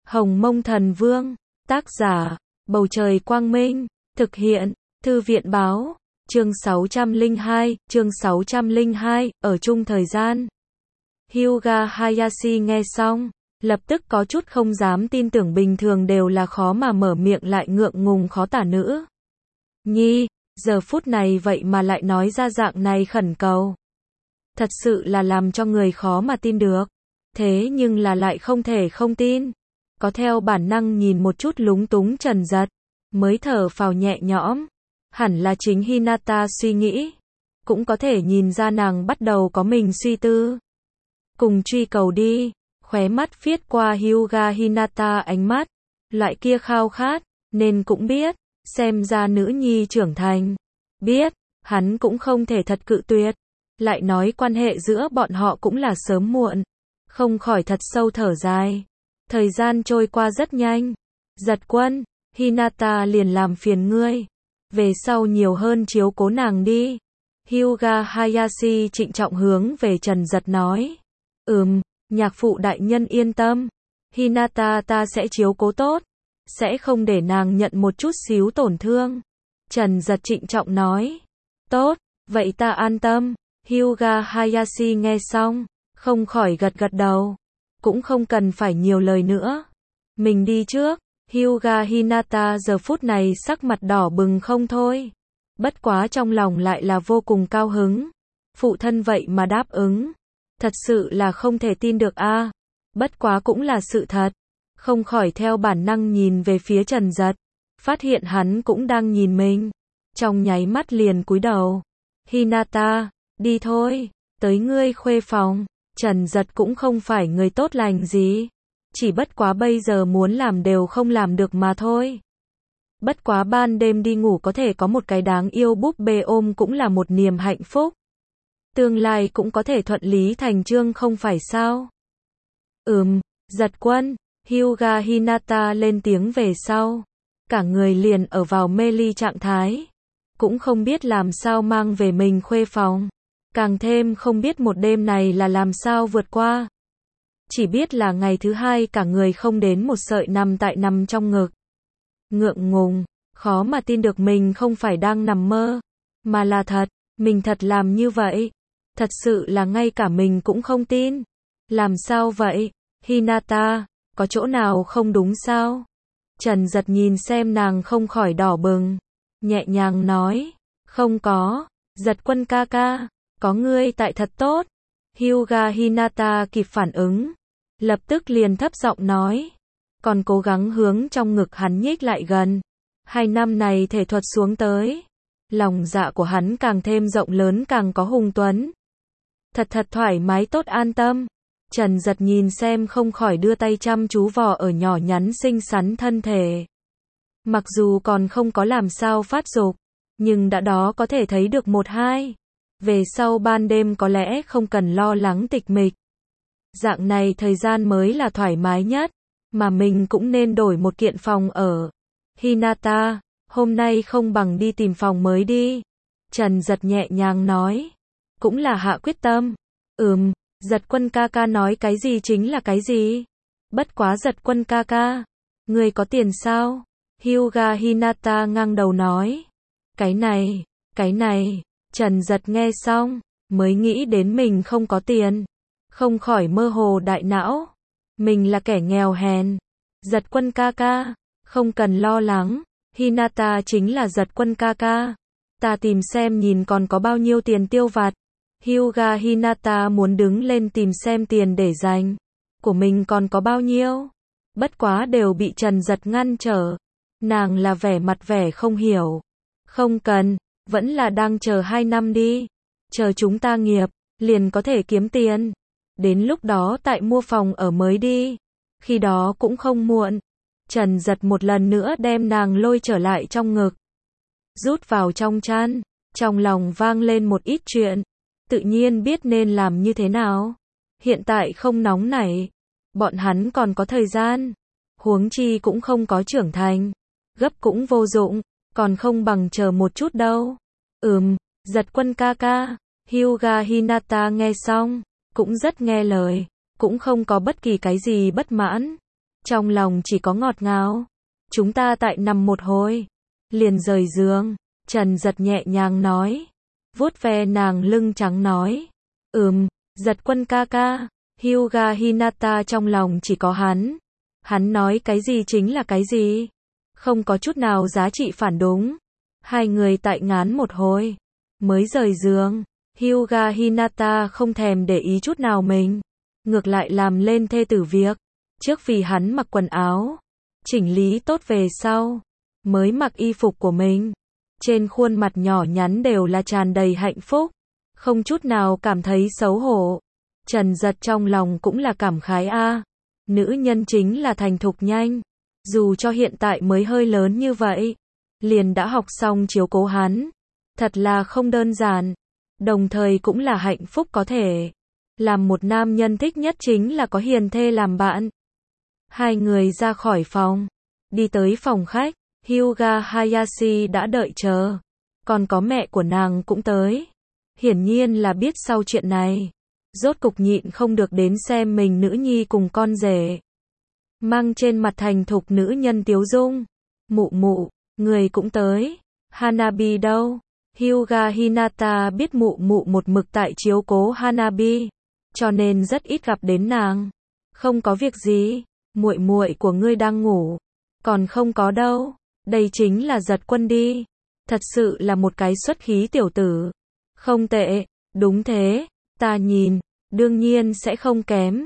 Hồng Mông Thần Vương, tác giả, Bầu Trời Quang Minh, thực hiện, Thư viện Báo, chương 602, ở chung thời gian. Hyuga Hayashi nghe xong, lập tức có chút không dám tin tưởng, bình thường đều là khó mà mở miệng lại ngượng ngùng khó tả nữ. Nhi, giờ phút này vậy mà lại nói ra dạng này khẩn cầu. Thật sự là làm cho người khó mà tin được. Thế nhưng là lại không thể không tin. Có theo bản năng nhìn một chút lúng túng Trần Dật, mới thở phào nhẹ nhõm. Hẳn là chính Hinata suy nghĩ. Cũng có thể nhìn ra nàng bắt đầu có mình suy tư. Cùng truy cầu đi, khóe mắt viết qua Hyuga Hinata ánh mắt. Loại kia khao khát, nên cũng biết, xem ra nữ nhi trưởng thành. Biết, hắn cũng không thể thật cự tuyệt. Lại nói quan hệ giữa bọn họ cũng là sớm muộn. Không khỏi thật sâu thở dài. Thời gian trôi qua rất nhanh. Giật Quân, Hinata liền làm phiền ngươi. Về sau nhiều hơn chiếu cố nàng đi. Hyuga Hayashi trịnh trọng hướng về Trần Dật nói. Nhạc phụ đại nhân yên tâm. Hinata ta sẽ chiếu cố tốt. Sẽ không để nàng nhận một chút xíu tổn thương. Trần Dật trịnh trọng nói. Tốt, vậy ta an tâm. Hyuga Hayashi nghe xong, không khỏi gật gật đầu. Cũng không cần phải nhiều lời nữa. Mình đi trước. Hyuga Hinata giờ phút này sắc mặt đỏ bừng không thôi. Bất quá trong lòng lại là vô cùng cao hứng. Phụ thân vậy mà đáp ứng. Thật sự là không thể tin được a. Bất quá cũng là sự thật. Không khỏi theo bản năng nhìn về phía Trần Dật. Phát hiện hắn cũng đang nhìn mình. Trong nháy mắt liền cúi đầu. Hinata, đi thôi, tới ngươi khuê phòng. Trần Dật cũng không phải người tốt lành gì. Chỉ bất quá bây giờ muốn làm đều không làm được mà thôi. Bất quá ban đêm đi ngủ có thể có một cái đáng yêu búp bê ôm cũng là một niềm hạnh phúc. Tương lai cũng có thể thuận lý thành chương không phải sao? Giật Quân, Hyuga Hinata lên tiếng về sau. Cả người liền ở vào mê ly trạng thái. Cũng không biết làm sao mang về mình khuê phòng. Càng thêm không biết một đêm này là làm sao vượt qua. Chỉ biết là ngày thứ hai cả người không đến một sợi nằm trong ngực. Ngượng ngùng, khó mà tin được mình không phải đang nằm mơ. Mà là thật, mình thật làm như vậy. Thật sự là ngay cả mình cũng không tin. Làm sao vậy? Hinata, có chỗ nào không đúng sao? Trần Dật nhìn xem nàng không khỏi đỏ bừng. Nhẹ nhàng nói, không có, Dật Quân ca ca, có ngươi tại thật tốt. Hyuga Hinata kịp phản ứng. Lập tức liền thấp giọng nói. Còn cố gắng hướng trong ngực hắn nhích lại gần. 2 năm này thể thuật xuống tới. Lòng dạ của hắn càng thêm rộng lớn càng có hùng tuấn. Thật thoải mái tốt an tâm. Trần Dật nhìn xem không khỏi đưa tay chăm chú vò ở nhỏ nhắn xinh xắn thân thể. Mặc dù còn không có làm sao phát dục, nhưng đã đó có thể thấy được 1-2. Về sau ban đêm có lẽ không cần lo lắng tịch mịch. Dạng này thời gian mới là thoải mái nhất, mà mình cũng nên đổi một kiện phòng ở. Hinata, hôm nay không bằng đi tìm phòng mới đi. Trần Dật nhẹ nhàng nói. Cũng là hạ quyết tâm. Dật Quân ca ca nói cái gì chính là cái gì. Bất quá Dật Quân ca ca, ngươi có tiền sao? Hyuga Hinata ngang đầu nói. Cái này, Trần Dật nghe xong, mới nghĩ đến mình không có tiền. Không khỏi mơ hồ đại não. Mình là kẻ nghèo hèn. Dật Quân ca ca, không cần lo lắng. Hinata chính là Dật Quân ca ca. Ta tìm xem nhìn còn có bao nhiêu tiền tiêu vặt. Hyuga Hinata muốn đứng lên tìm xem tiền để dành. Của mình còn có bao nhiêu. Bất quá đều bị Trần Dật ngăn trở. Nàng là vẻ không hiểu. Không cần, vẫn là đang chờ 2 năm đi. Chờ chúng ta nghiệp, liền có thể kiếm tiền. Đến lúc đó tại mua phòng ở mới đi. Khi đó cũng không muộn. Trần Dật một lần nữa đem nàng lôi trở lại trong ngực. Rút vào trong chăn. Trong lòng vang lên một ít chuyện. Tự nhiên biết nên làm như thế nào. Hiện tại không nóng nảy. Bọn hắn còn có thời gian. Huống chi cũng không có trưởng thành. Gấp cũng vô dụng. Còn không bằng chờ một chút đâu. Dật Quân ca ca. Hyuga Hinata nghe xong. Cũng rất nghe lời. Cũng không có bất kỳ cái gì bất mãn. trong lòng chỉ có ngọt ngào. Chúng ta tại nằm một hồi, liền rời giường, Trần Giật nhẹ nhàng nói, vuốt ve nàng lưng trắng nói, Giật Quân ca ca. Hyuga Hinata trong lòng chỉ có hắn nói cái gì chính là cái gì, không có chút nào giá trị phản đúng. Hai người tại ngán một hồi, mới rời giường, Hyuga Hinata không thèm để ý chút nào mình, ngược lại làm lên thê tử việc, trước vì hắn mặc quần áo, chỉnh lý tốt về sau, mới mặc y phục của mình. Trên khuôn mặt nhỏ nhắn đều là tràn đầy hạnh phúc, không chút nào cảm thấy xấu hổ. Trần Giật trong lòng cũng là cảm khái a, nữ nhân chính là thành thục nhanh, dù cho hiện tại mới hơi lớn như vậy, liền đã học xong chiếu cố hắn, thật là không đơn giản, đồng thời cũng là hạnh phúc có thể. Làm một nam nhân thích nhất chính là có hiền thê làm bạn. Hai người ra khỏi phòng, đi tới phòng khách, Hyuga Hayashi đã đợi chờ, còn có mẹ của nàng cũng tới. Hiển nhiên là biết sau chuyện này, rốt cục nhịn không được đến xem mình nữ nhi cùng con rể. Mang trên mặt thành thục nữ nhân tiếu dung. Mụ mụ, người cũng tới. Hanabi đâu? Hyuga Hinata biết mụ mụ một mực tại chiếu cố Hanabi, cho nên rất ít gặp đến nàng. Không có việc gì, muội muội của ngươi đang ngủ. Còn không có đâu, đây chính là Giật Quân đi. Thật sự là một cái xuất khí tiểu tử. Không tệ, đúng thế, ta nhìn, đương nhiên sẽ không kém.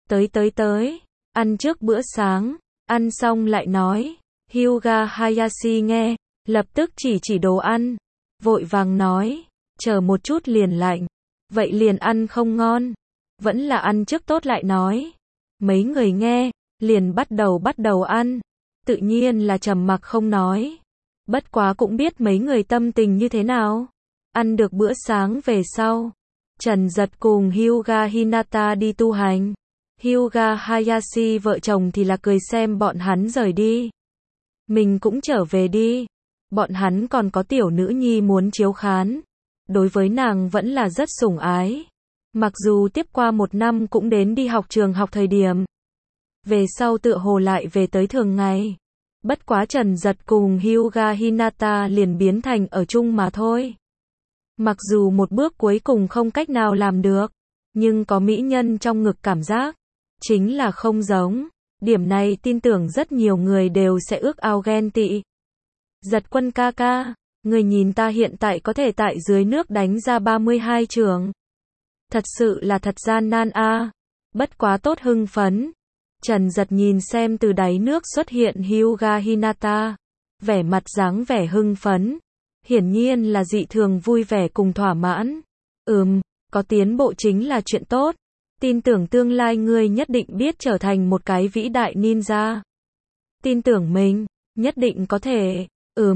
Tới, ăn trước bữa sáng, ăn xong lại nói. Hyuga Hayashi nghe, lập tức chỉ đồ ăn, vội vàng nói, chờ một chút liền lạnh, vậy liền ăn không ngon, vẫn là ăn trước tốt lại nói. Mấy người nghe, liền bắt đầu ăn, tự nhiên là trầm mặc không nói. Bất quá cũng biết mấy người tâm tình như thế nào. Ăn được bữa sáng về sau, Trần Giật cùng Hyuga Hinata đi tu hành. Hyuga Hayashi vợ chồng thì là cười xem bọn hắn rời đi. Mình cũng trở về đi. Bọn hắn còn có tiểu nữ nhi muốn chiếu khán. Đối với nàng vẫn là rất sủng ái. Mặc dù tiếp qua một năm cũng đến đi học trường học thời điểm. Về sau tựa hồ lại về tới thường ngày. Bất quá Trần Giật cùng Hyuga Hinata liền biến thành ở chung mà thôi. Mặc dù một bước cuối cùng không cách nào làm được, nhưng có mỹ nhân trong ngực cảm giác, chính là không giống. Điểm này tin tưởng rất nhiều người đều sẽ ước ao ghen tị. Giật Quân ca ca, người nhìn ta hiện tại có thể tại dưới nước đánh ra 32 trường. Thật sự là thật gian nan a. Bất quá tốt hưng phấn. Trần Giật nhìn xem từ đáy nước xuất hiện Hyuga Hinata, vẻ mặt dáng vẻ hưng phấn, hiển nhiên là dị thường vui vẻ cùng thỏa mãn. Có tiến bộ chính là chuyện tốt. Tin tưởng tương lai ngươi nhất định biết trở thành một cái vĩ đại ninja. Tin tưởng mình, nhất định có thể.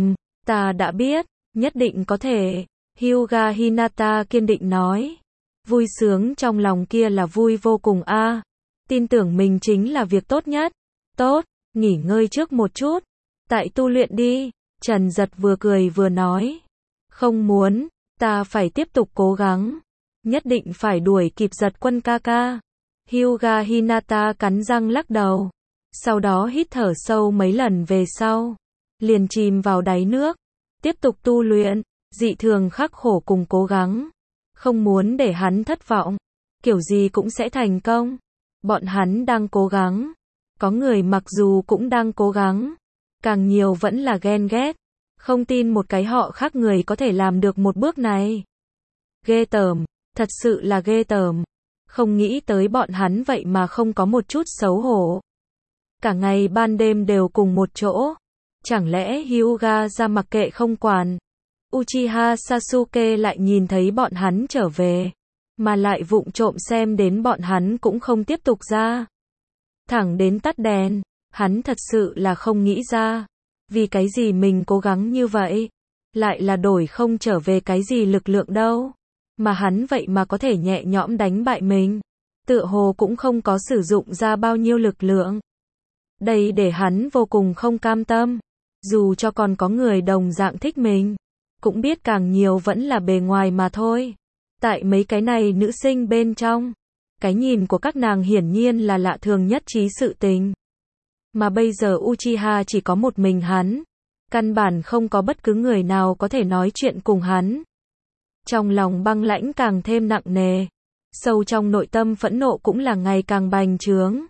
Ta đã biết, nhất định có thể. Hyuga Hinata kiên định nói. Vui sướng trong lòng kia là vui vô cùng a. Tin tưởng mình chính là việc tốt nhất. Tốt, nghỉ ngơi trước một chút. Tại tu luyện đi. Trần Giật vừa cười vừa nói. Không muốn, ta phải tiếp tục cố gắng. Nhất định phải đuổi kịp Giật Quân ca ca. Hyuga Hinata cắn răng lắc đầu. Sau đó hít thở sâu mấy lần về sau. Liền chìm vào đáy nước. Tiếp tục tu luyện. Dị thường khắc khổ cùng cố gắng. Không muốn để hắn thất vọng. Kiểu gì cũng sẽ thành công. Bọn hắn đang cố gắng. Có người mặc dù cũng đang cố gắng. Càng nhiều vẫn là ghen ghét. Không tin một cái họ khác người có thể làm được một bước này. Ghê tởm. Thật sự là ghê tởm. Không nghĩ tới bọn hắn vậy mà không có một chút xấu hổ. Cả ngày ban đêm đều cùng một chỗ. Chẳng lẽ Hyuga ra mặc kệ không quản. Uchiha Sasuke lại nhìn thấy bọn hắn trở về. Mà lại vụng trộm xem đến bọn hắn cũng không tiếp tục ra. Thẳng đến tắt đèn. Hắn thật sự là không nghĩ ra. Vì cái gì mình cố gắng như vậy. Lại là đổi không trở về cái gì lực lượng đâu. Mà hắn vậy mà có thể nhẹ nhõm đánh bại mình. Tựa hồ cũng không có sử dụng ra bao nhiêu lực lượng. Đây để hắn vô cùng không cam tâm. Dù cho còn có người đồng dạng thích mình. Cũng biết càng nhiều vẫn là bề ngoài mà thôi. Tại mấy cái này nữ sinh bên trong. Cái nhìn của các nàng hiển nhiên là lạ thường nhất trí sự tình. Mà bây giờ Uchiha chỉ có một mình hắn. Căn bản không có bất cứ người nào có thể nói chuyện cùng hắn. Trong lòng Băng Lãnh càng thêm nặng nề. Sâu trong nội tâm phẫn nộ cũng là ngày càng bành trướng.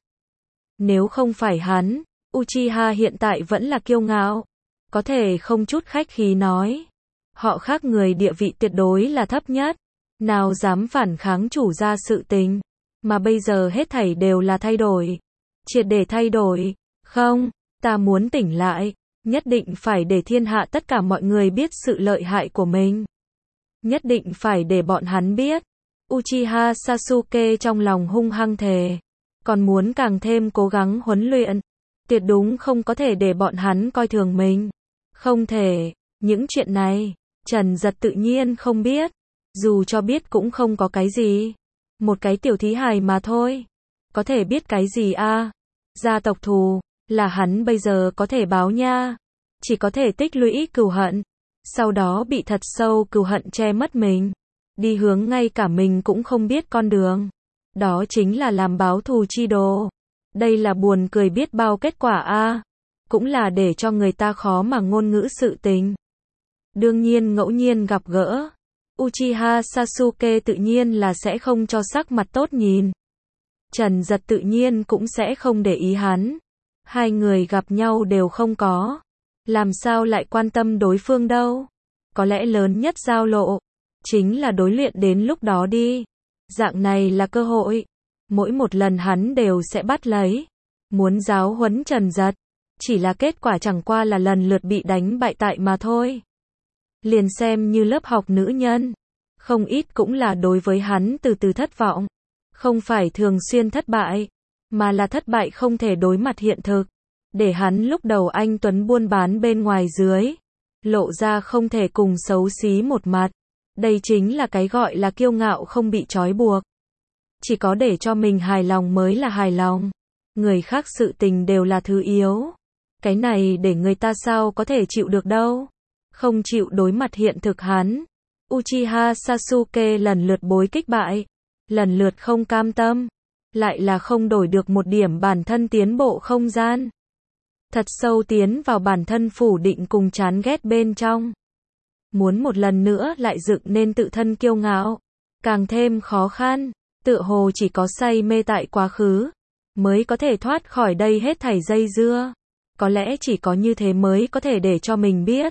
Nếu không phải hắn, Uchiha hiện tại vẫn là kiêu ngạo. Có thể không chút khách khí nói. Họ khác người địa vị tuyệt đối là thấp nhất. Nào dám phản kháng chủ gia sự tình. Mà bây giờ hết thảy đều là thay đổi. Triệt để thay đổi. Không, ta muốn tỉnh lại. Nhất định phải để thiên hạ tất cả mọi người biết sự lợi hại của mình. Nhất định phải để bọn hắn biết. Uchiha Sasuke trong lòng hung hăng thề. Còn muốn càng thêm cố gắng huấn luyện. Tuyệt đúng không có thể để bọn hắn coi thường mình. Không thể. Những chuyện này, Trần Giật tự nhiên không biết. Dù cho biết cũng không có cái gì. Một cái tiểu thí hài mà thôi. Có thể biết cái gì a? Gia tộc thù, là hắn bây giờ có thể báo nha. Chỉ có thể tích lũy cừu hận. Sau đó bị thật sâu cừu hận che mất mình. Đi hướng ngay cả mình cũng không biết con đường. Đó chính là làm báo thù chi đồ. Đây là buồn cười biết bao kết quả a. Cũng là để cho người ta khó mà ngôn ngữ sự tình. Đương nhiên ngẫu nhiên gặp gỡ. Uchiha Sasuke tự nhiên là sẽ không cho sắc mặt tốt nhìn. Trần Giật tự nhiên cũng sẽ không để ý hắn. Hai người gặp nhau đều không có. Làm sao lại quan tâm đối phương đâu. Có lẽ lớn nhất giao lộ chính là đối luyện đến lúc đó đi. Dạng này là cơ hội. Mỗi một lần hắn đều sẽ bắt lấy. Muốn giáo huấn Trần Giật. Chỉ là kết quả chẳng qua là lần lượt bị đánh bại tại mà thôi. Liền xem như lớp học nữ nhân. Không ít cũng là đối với hắn từ từ thất vọng. Không phải thường xuyên thất bại. Mà là thất bại không thể đối mặt hiện thực. Để hắn lúc đầu anh tuấn buôn bán bên ngoài dưới. Lộ ra không thể cùng xấu xí một mặt. Đây chính là cái gọi là kiêu ngạo không bị trói buộc. Chỉ có để cho mình hài lòng mới là hài lòng. Người khác sự tình đều là thứ yếu. Cái này để người ta sao có thể chịu được đâu. Không chịu đối mặt hiện thực hắn. Uchiha Sasuke lần lượt bối kích bại. Lần lượt không cam tâm. Lại là không đổi được một điểm bản thân tiến bộ không gian. Thật sâu tiến vào bản thân phủ định cùng chán ghét bên trong. Muốn một lần nữa lại dựng nên tự thân kiêu ngạo. Càng thêm khó khăn. Tựa hồ chỉ có say mê tại quá khứ. Mới có thể thoát khỏi đây hết thảy dây dưa. Có lẽ chỉ có như thế mới có thể để cho mình biết.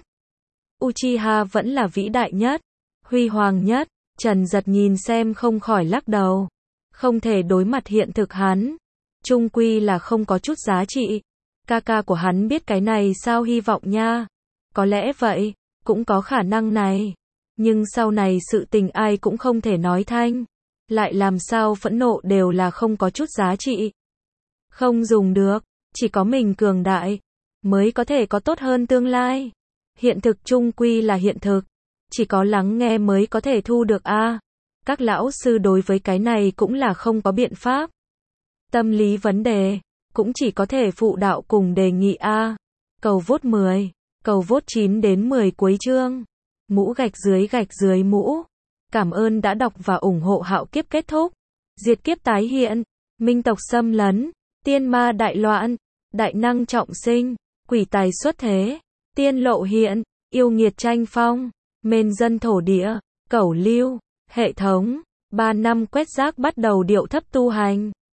Uchiha vẫn là vĩ đại nhất. Huy hoàng nhất. Trần Giật nhìn xem không khỏi lắc đầu. Không thể đối mặt hiện thực hắn. Chung quy là không có chút giá trị. Ca của hắn biết cái này sao hy vọng nha. Có lẽ vậy. Cũng có khả năng này. Nhưng sau này sự tình ai cũng không thể nói thanh. Lại làm sao phẫn nộ đều là không có chút giá trị. Không dùng được. Chỉ có mình cường đại. Mới có thể có tốt hơn tương lai. Hiện thực chung quy là hiện thực. Chỉ có lắng nghe mới có thể thu được a. Các lão sư đối với cái này cũng là không có biện pháp. Tâm lý vấn đề. Cũng chỉ có thể phụ đạo cùng đề nghị a. Cầu vote 10. Cầu vote 9 đến 10 cuối chương. Mũ gạch dưới mũ. Cảm ơn đã đọc và ủng hộ Hạo Kiếp kết thúc. Diệt kiếp tái hiện. Minh tộc xâm lấn. Tiên ma đại loạn. Đại năng trọng sinh. Quỷ tài xuất thế. Tiên lộ hiện. Yêu nghiệt tranh phong. Mên dân thổ địa. Cẩu lưu. Hệ thống. 3 năm quét rác bắt đầu điệu thấp tu hành.